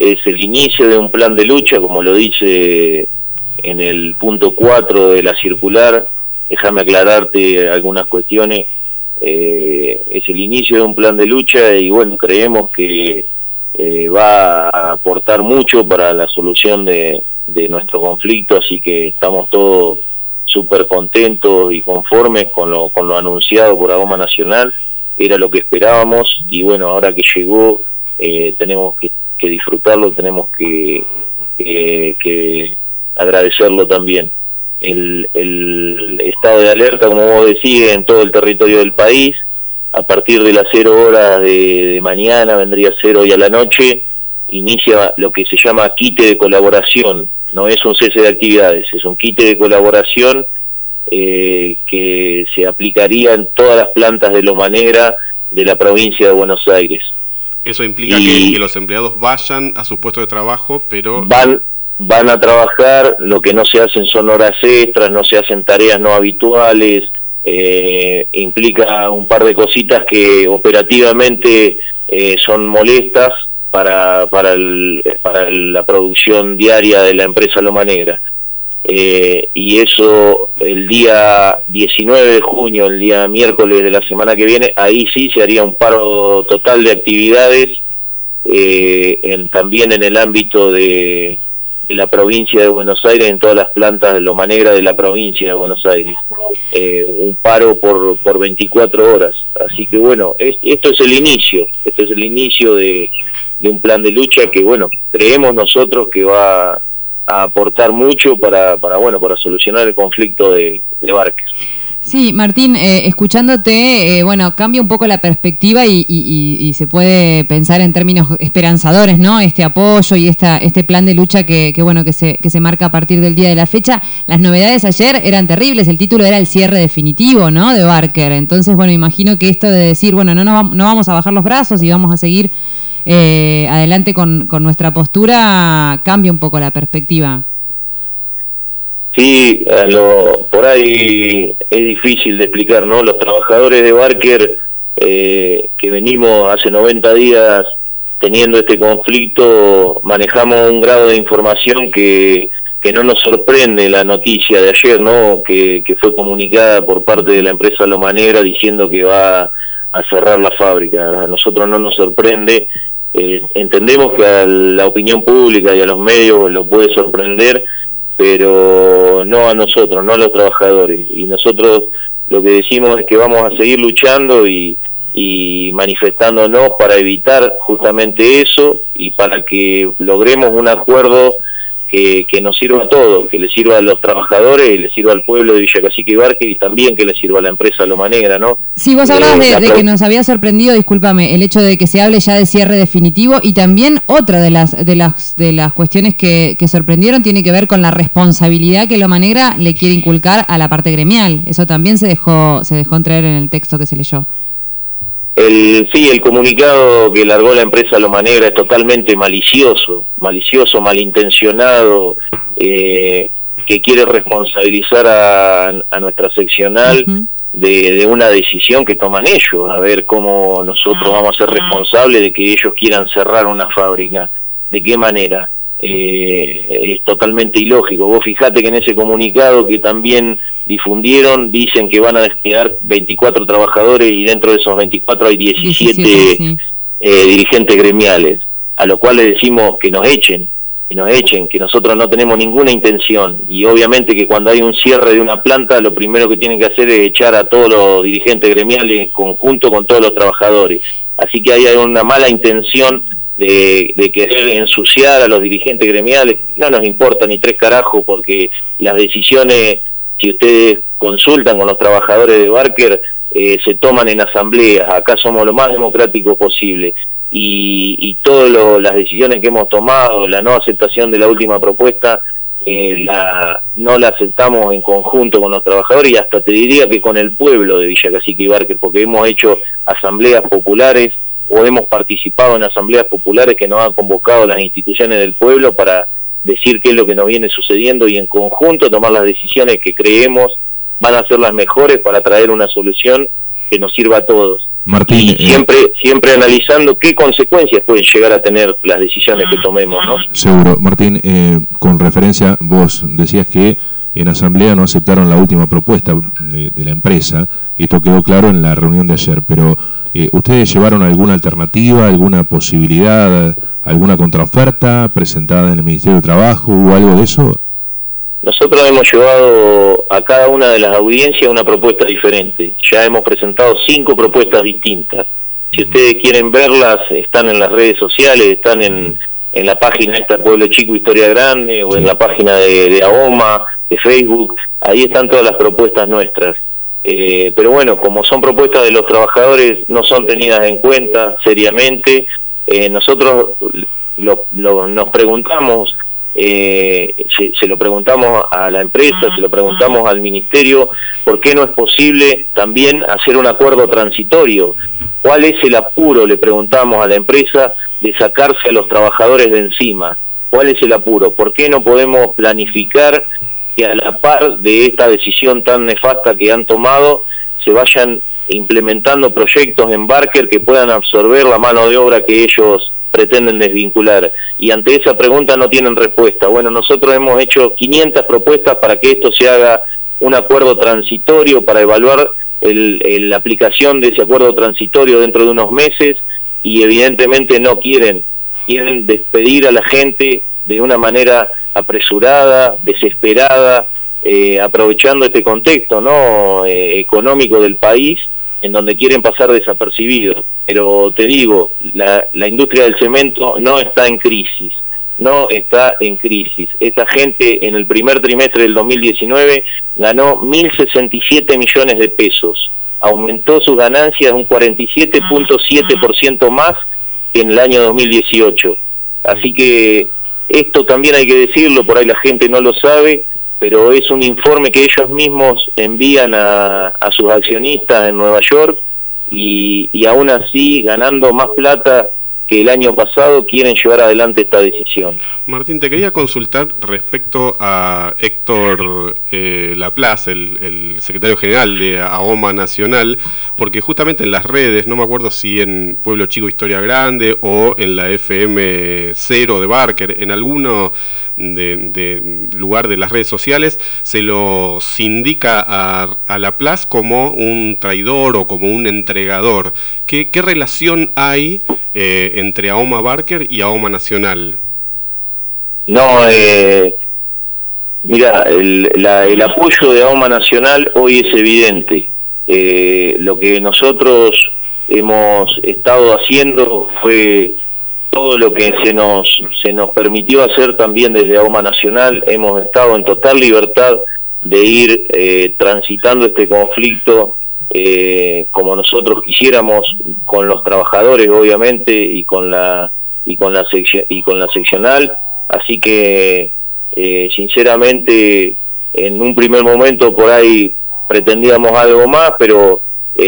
es el inicio de un plan de lucha, como lo dice en el punto 4 de la circular. Déjame aclararte algunas cuestiones. Es el inicio de un plan de lucha y bueno, creemos que va a aportar mucho para la solución de nuestro conflicto, así que estamos todos súper contentos y conformes con lo anunciado por Agoma Nacional. Era lo que esperábamos y bueno, ahora que llegó tenemos que disfrutarlo, tenemos que agradecerlo también. El estado de alerta, como vos decís, en todo el territorio del país, a partir de las 0 horas de mañana, vendría a ser hoy a la noche, inicia lo que se llama quite de colaboración. No es un cese de actividades, es un quite de colaboración que se aplicaría en todas las plantas de Loma Negra de la provincia de Buenos Aires. Eso implica que los empleados vayan a sus puestos de trabajo, pero van a trabajar. Lo que no se hacen son horas extras, no se hacen tareas no habituales. Implica un par de cositas que operativamente son molestas para la producción diaria de la empresa Loma Negra. Y eso el día 19 de junio, el día miércoles de la semana que viene, ahí sí se haría un paro total de actividades, también en el ámbito de la provincia de Buenos Aires, en todas las plantas de Loma Negra de la provincia de Buenos Aires. Un paro por 24 horas. Así que bueno, esto es el inicio de un plan de lucha que bueno, creemos nosotros que va a aportar mucho para solucionar el conflicto de Barker. Sí, Martín, escuchándote, bueno, cambia un poco la perspectiva y se puede pensar en términos esperanzadores, ¿no? Este apoyo y este plan de lucha que se marca a partir del día de la fecha. Las novedades ayer eran terribles, el título era el cierre definitivo, ¿no?, de Barker. Entonces, bueno, imagino que esto de decir, bueno, no vamos a bajar los brazos y vamos a seguir adelante con nuestra postura, cambia un poco la perspectiva. Sí, por ahí es difícil de explicar, ¿no? Los trabajadores de Barker, que venimos hace 90 días teniendo este conflicto, manejamos un grado de información que no nos sorprende la noticia de ayer, ¿no? Que fue comunicada por parte de la empresa Loma Negra diciendo que va a cerrar la fábrica. A nosotros no nos sorprende. Entendemos que a la opinión pública y a los medios lo puede sorprender, pero no a nosotros, no a los trabajadores. Y nosotros lo que decimos es que vamos a seguir luchando y manifestándonos para evitar justamente eso y para que logremos un acuerdo que nos sirva a todos, que le sirva a los trabajadores y le sirva al pueblo de Villa Cacique y Barker y también que le sirva a la empresa Loma Negra, ¿no? Sí, vos hablabas de que nos había sorprendido, discúlpame, el hecho de que se hable ya de cierre definitivo y también otra de las cuestiones que sorprendieron tiene que ver con la responsabilidad que Loma Negra le quiere inculcar a la parte gremial. Eso también se dejó entrever en el texto que se leyó. El comunicado que largó la empresa Loma Negra es totalmente malicioso, malintencionado, que quiere responsabilizar a nuestra seccional de una decisión que toman ellos, a ver cómo nosotros vamos a ser responsables de que ellos quieran cerrar una fábrica, de qué manera. Es totalmente ilógico. Vos fijate que en ese comunicado que también difundieron dicen que van a despedir 24 trabajadores y dentro de esos 24 hay 17 dirigentes gremiales, a lo cual le decimos que nos echen, que nosotros no tenemos ninguna intención, y obviamente que cuando hay un cierre de una planta lo primero que tienen que hacer es echar a todos los dirigentes gremiales en conjunto con todos los trabajadores. Así que hay una mala intención de querer ensuciar a los dirigentes gremiales. No nos importa ni tres carajos, porque las decisiones, si ustedes consultan con los trabajadores de Barker, se toman en asambleas. Acá somos lo más democrático posible y todas las decisiones que hemos tomado, la no aceptación de la última propuesta, no la aceptamos en conjunto con los trabajadores y hasta te diría que con el pueblo de Villa Cacique y Barker, porque hemos hecho asambleas populares o hemos participado en asambleas populares que nos han convocado las instituciones del pueblo para decir qué es lo que nos viene sucediendo y en conjunto tomar las decisiones que creemos van a ser las mejores para traer una solución que nos sirva a todos. Martín, y siempre analizando qué consecuencias pueden llegar a tener las decisiones que tomemos, ¿no? Seguro. Martín, con referencia, vos decías que en asamblea no aceptaron la última propuesta de la empresa, esto quedó claro en la reunión de ayer, pero ¿ustedes llevaron alguna alternativa, alguna posibilidad, alguna contraoferta presentada en el Ministerio de Trabajo o algo de eso? Nosotros hemos llevado a cada una de las audiencias una propuesta diferente. Ya hemos presentado 5 propuestas distintas. Si ustedes quieren verlas, están en las redes sociales, están en la página esta Pueblo Chico Historia Grande, o en la página de AOMA, de Facebook. Ahí están todas las propuestas nuestras. Pero bueno, como son propuestas de los trabajadores, no son tenidas en cuenta seriamente. Nosotros nos preguntamos, se lo preguntamos a la empresa, se lo preguntamos al ministerio, ¿por qué no es posible también hacer un acuerdo transitorio? ¿Cuál es el apuro, le preguntamos a la empresa, de sacarse a los trabajadores de encima? ¿Cuál es el apuro? ¿Por qué no podemos planificar que a la par de esta decisión tan nefasta que han tomado, se vayan implementando proyectos en Barker que puedan absorber la mano de obra que ellos pretenden desvincular? Y ante esa pregunta no tienen respuesta. Bueno, nosotros hemos hecho 500 propuestas para que esto se haga un acuerdo transitorio, para evaluar la aplicación de ese acuerdo transitorio dentro de unos meses, y evidentemente no quieren despedir a la gente de una manera apresurada, desesperada, aprovechando este contexto, ¿no?, económico del país, en donde quieren pasar desapercibidos. Pero te digo, la industria del cemento no está en crisis, Esta gente en el primer trimestre del 2019 ganó 1.067 millones de pesos, aumentó sus ganancias un 47.7% más que en el año 2018. Así que esto también hay que decirlo, por ahí la gente no lo sabe, pero es un informe que ellos mismos envían a sus accionistas en Nueva York, y aún así, ganando más plata que el año pasado, quieren llevar adelante esta decisión. Martín, te quería consultar respecto a Héctor Laplace, el secretario general de AOMA Nacional, porque justamente en las redes, no me acuerdo si en Pueblo Chico Historia Grande o en la FM 0 de Barker, en alguno de lugar de las redes sociales, se lo indica a Laplace como un traidor o como un entregador. ¿Qué relación hay entre AOMA Barker y AOMA Nacional? No, mira, el apoyo de AOMA Nacional hoy es evidente. Lo que nosotros hemos estado haciendo fue todo lo que se nos permitió hacer también desde AOMA Nacional. Hemos estado en total libertad de ir transitando este conflicto como nosotros quisiéramos, con los trabajadores obviamente, y con la seccional. Así que sinceramente en un primer momento por ahí pretendíamos algo más, pero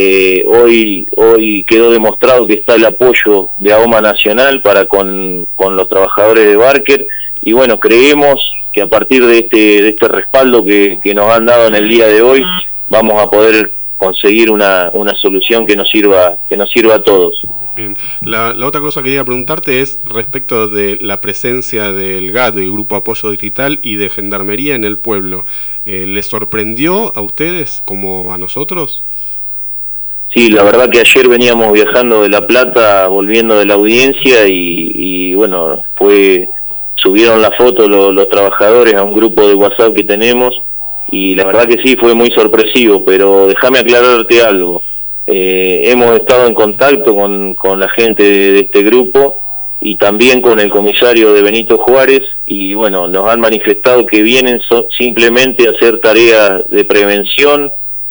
hoy quedó demostrado que está el apoyo de AOMA Nacional para con los trabajadores de Barker, y bueno, creemos que a partir de este respaldo que nos han dado en el día de hoy, vamos a poder conseguir una solución que nos sirva a todos. Bien. La otra cosa que quería preguntarte es respecto de la presencia del GAD, del Grupo Apoyo Digital, y de Gendarmería en el pueblo. ¿Les sorprendió a ustedes como a nosotros? Sí, la verdad que ayer veníamos viajando de La Plata, volviendo de la audiencia, y bueno, subieron la foto los trabajadores a un grupo de WhatsApp que tenemos, y la verdad que sí, fue muy sorpresivo. Pero déjame aclararte algo. Hemos estado en contacto con la gente de este grupo, y también con el comisario de Benito Juárez, y bueno, nos han manifestado que vienen simplemente a hacer tareas de prevención.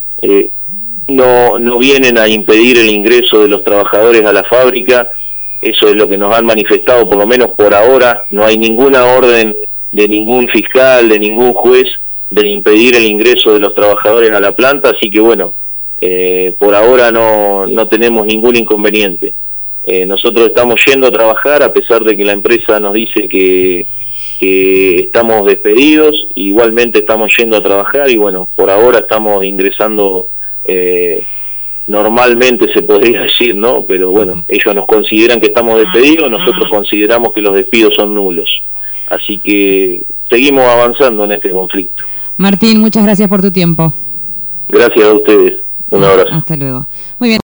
No vienen a impedir el ingreso de los trabajadores a la fábrica. Eso es lo que nos han manifestado, por lo menos por ahora. No hay ninguna orden de ningún fiscal, de ningún juez, de impedir el ingreso de los trabajadores a la planta, así que bueno, por ahora no tenemos ningún inconveniente. Nosotros estamos yendo a trabajar, a pesar de que la empresa nos dice que estamos despedidos. Igualmente estamos yendo a trabajar, y bueno, por ahora estamos ingresando normalmente se podría decir, ¿no? Pero bueno, ellos nos consideran que estamos despedidos, nosotros consideramos que los despidos son nulos. Así que seguimos avanzando en este conflicto. Martín, muchas gracias por tu tiempo. Gracias a ustedes. Un abrazo. Hasta luego. Muy bien.